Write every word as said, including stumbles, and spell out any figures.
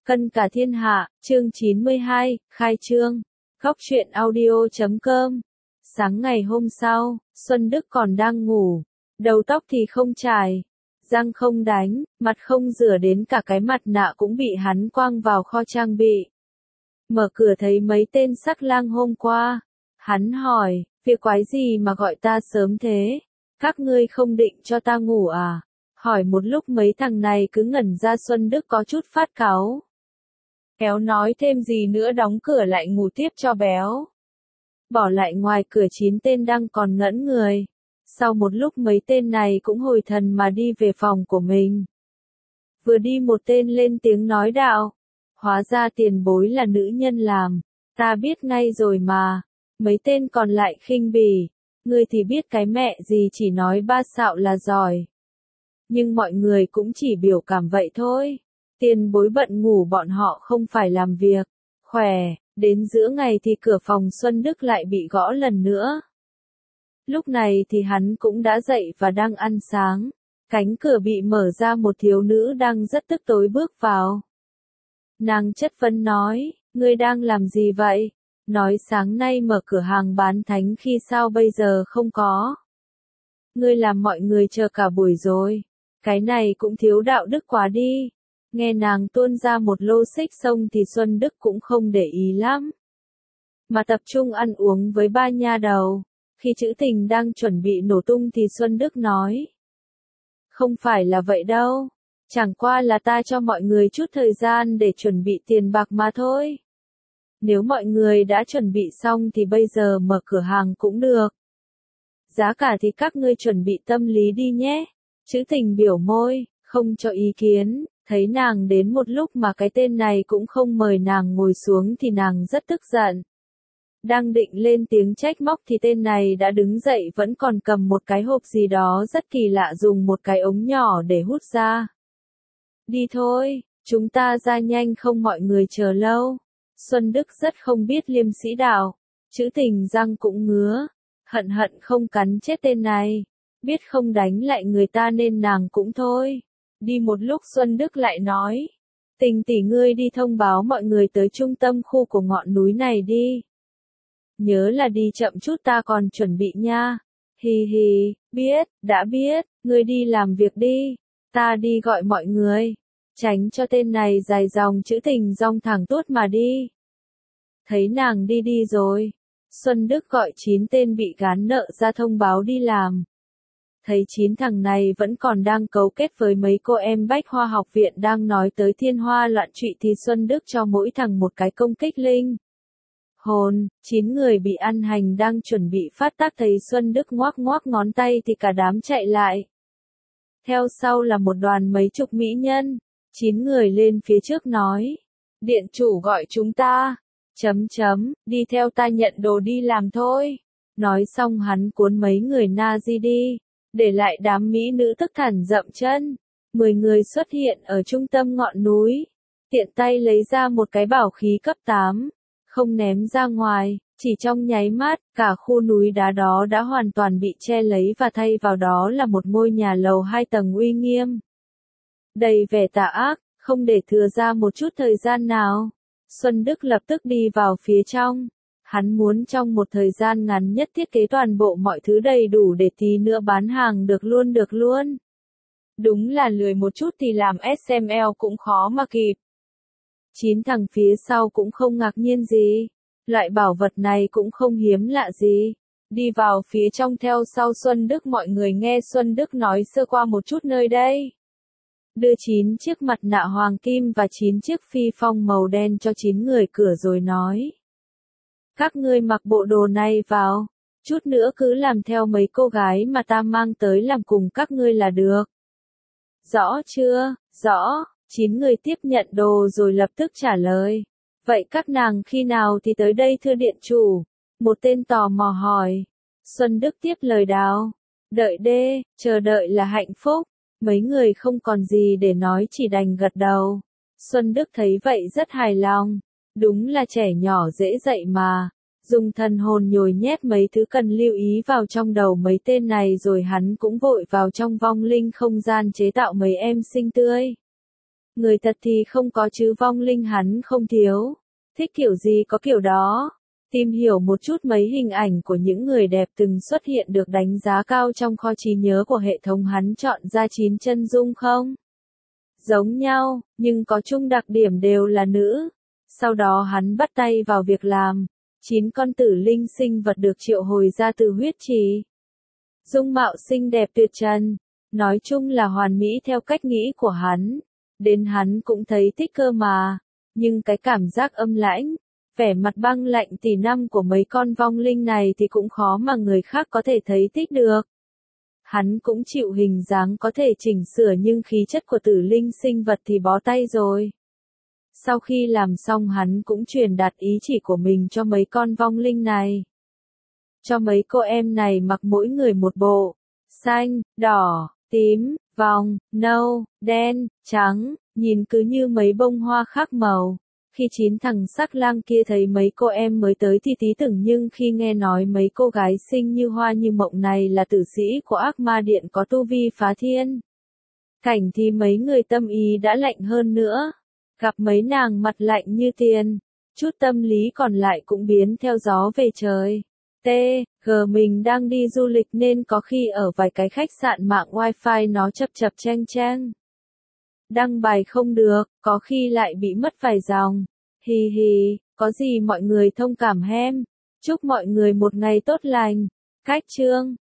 Cân cả thiên hạ, chương chín mươi hai, khai trương. Góc truyện audio chấm com. Sáng ngày hôm sau, Xuân Đức còn đang ngủ. Đầu tóc thì không chải, răng không đánh, mặt không rửa, đến cả cái mặt nạ cũng bị hắn quăng vào kho trang bị. Mở cửa thấy mấy tên sắc lang hôm qua. Hắn hỏi, việc quái gì mà gọi ta sớm thế? Các ngươi không định cho ta ngủ à? Hỏi một lúc mấy thằng này cứ ngẩn ra. Xuân Đức có chút phát cáu. Kéo nói thêm gì nữa, đóng cửa lại ngủ tiếp cho béo. Bỏ lại ngoài cửa chín tên đang còn ngẩn người. Sau một lúc mấy tên này cũng hồi thần mà đi về phòng của mình. Vừa đi một tên lên tiếng nói đạo. Hóa ra tiền bối là nữ nhân làm. Ta biết ngay rồi mà. Mấy tên còn lại khinh bỉ. Ngươi thì biết cái mẹ gì, chỉ nói ba xạo là giỏi. Nhưng mọi người cũng chỉ biểu cảm vậy thôi. Tiền bối bận ngủ, bọn họ không phải làm việc. Khỏe, đến giữa ngày thì cửa phòng Xuân Đức lại bị gõ lần nữa. Lúc này thì hắn cũng đã dậy và đang ăn sáng. Cánh cửa bị mở ra, một thiếu nữ đang rất tức tối bước vào. Nàng chất vấn nói, ngươi đang làm gì vậy? Nói sáng nay mở cửa hàng bán thánh khi sao bây giờ không có? Ngươi làm mọi người chờ cả buổi rồi. Cái này cũng thiếu đạo đức quá đi. Nghe nàng tuôn ra một lô xích xong thì Xuân Đức cũng không để ý lắm. Mà tập trung ăn uống với ba nha đầu. Khi Trữ Tình đang chuẩn bị nổ tung thì Xuân Đức nói. Không phải là vậy đâu. Chẳng qua là ta cho mọi người chút thời gian để chuẩn bị tiền bạc mà thôi. Nếu mọi người đã chuẩn bị xong thì bây giờ mở cửa hàng cũng được. Giá cả thì các ngươi chuẩn bị tâm lý đi nhé. Trữ Tình biểu môi, không cho ý kiến. Thấy nàng đến một lúc mà cái tên này cũng không mời nàng ngồi xuống thì nàng rất tức giận. Đang định lên tiếng trách móc thì tên này đã đứng dậy, vẫn còn cầm một cái hộp gì đó rất kỳ lạ, dùng một cái ống nhỏ để hút ra. Đi thôi, chúng ta ra nhanh không mọi người chờ lâu. Xuân Đức rất không biết liêm sĩ đạo. Trữ Tình răng cũng ngứa. Hận hận không cắn chết tên này. Biết không đánh lại người ta nên nàng cũng thôi. Đi một lúc Xuân Đức lại nói. Tình tỷ, ngươi đi thông báo mọi người tới trung tâm khu của ngọn núi này đi. Nhớ là đi chậm chút, ta còn chuẩn bị nha. Hì hì, biết, đã biết, ngươi đi làm việc đi. Ta đi gọi mọi người. Tránh cho tên này dài dòng. Trữ Tình dong thẳng tuốt mà đi. Thấy nàng đi đi rồi. Xuân Đức gọi chín tên bị gán nợ ra thông báo đi làm. Thấy chín thằng này vẫn còn đang cấu kết với mấy cô em Bách Hoa học viện đang nói tới thiên hoa loạn trụy thì Xuân Đức cho mỗi thằng một cái công kích linh hồn. Chín người bị ăn hành đang chuẩn bị phát tác thấy Xuân Đức ngoác ngoác ngón tay thì cả đám chạy lại. Theo sau là một đoàn mấy chục mỹ nhân. Chín người lên phía trước nói. Điện chủ gọi chúng ta. Chấm chấm, đi theo ta nhận đồ đi làm thôi. Nói xong hắn cuốn mấy người Nazi đi. Để lại đám mỹ nữ tức thẳn dậm chân. Mười người xuất hiện ở trung tâm ngọn núi. Tiện tay lấy ra một cái bảo khí cấp tám. Không ném ra ngoài, chỉ trong nháy mắt, cả khu núi đá đó đã hoàn toàn bị che lấy và thay vào đó là một ngôi nhà lầu hai tầng uy nghiêm. Đầy vẻ tà ác, không để thừa ra một chút thời gian nào. Xuân Đức lập tức đi vào phía trong. Hắn muốn trong một thời gian ngắn nhất thiết kế toàn bộ mọi thứ đầy đủ để tí nữa bán hàng được luôn được luôn. Đúng là lười một chút thì làm ét em lờ cũng khó mà kịp. Chín thằng phía sau cũng không ngạc nhiên gì. Loại bảo vật này cũng không hiếm lạ gì. Đi vào phía trong theo sau Xuân Đức. Mọi người nghe Xuân Đức nói sơ qua một chút nơi đây. Đưa chín chiếc mặt nạ hoàng kim và chín chiếc phi phong màu đen cho chín người cửa rồi nói. Các ngươi mặc bộ đồ này vào. Chút nữa cứ làm theo mấy cô gái mà ta mang tới làm cùng các ngươi là được. Rõ chưa? Rõ. Chín người tiếp nhận đồ rồi lập tức trả lời. Vậy các nàng khi nào thì tới đây thưa điện chủ? Một tên tò mò hỏi. Xuân Đức tiếp lời đào. Đợi đê, chờ đợi là hạnh phúc. Mấy người không còn gì để nói chỉ đành gật đầu. Xuân Đức thấy vậy rất hài lòng. Đúng là trẻ nhỏ dễ dạy mà. Dùng thần hồn nhồi nhét mấy thứ cần lưu ý vào trong đầu mấy tên này rồi hắn cũng vội vào trong vong linh không gian chế tạo mấy em xinh tươi. Người thật thì không có chứ vong linh hắn không thiếu. Thích kiểu gì có kiểu đó. Tìm hiểu một chút mấy hình ảnh của những người đẹp từng xuất hiện được đánh giá cao trong kho trí nhớ của hệ thống hắn chọn ra chín chân dung không? Giống nhau, nhưng có chung đặc điểm đều là nữ. Sau đó hắn bắt tay vào việc làm. Chín con tử linh sinh vật được triệu hồi ra từ huyết trì. Dung mạo xinh đẹp tuyệt trần. Nói chung là hoàn mỹ theo cách nghĩ của hắn. Đến hắn cũng thấy thích cơ mà. Nhưng cái cảm giác âm lãnh, vẻ mặt băng lạnh tỷ năm của mấy con vong linh này thì cũng khó mà người khác có thể thấy thích được. Hắn cũng chịu hình dáng có thể chỉnh sửa nhưng khí chất của tử linh sinh vật thì bó tay rồi. Sau khi làm xong hắn cũng truyền đạt ý chỉ của mình cho mấy con vong linh này. Cho mấy cô em này mặc mỗi người một bộ. Xanh, đỏ, tím, vòng, nâu, đen, trắng, nhìn cứ như mấy bông hoa khác màu. Khi chín thằng sắc lang kia thấy mấy cô em mới tới thì tí tưởng nhưng khi nghe nói mấy cô gái xinh như hoa như mộng này là tử sĩ của ác ma điện có tu vi phá thiên. Cảnh thì mấy người tâm ý đã lạnh hơn nữa. Gặp mấy nàng mặt lạnh như tiền. Chút tâm lý còn lại cũng biến theo gió về trời. T, G mình đang đi du lịch nên có khi ở vài cái khách sạn mạng wifi nó chập chập cheng cheng. Đăng bài không được, có khi lại bị mất vài dòng. Hì hì, có gì mọi người thông cảm hem. Chúc mọi người một ngày tốt lành. Cách chương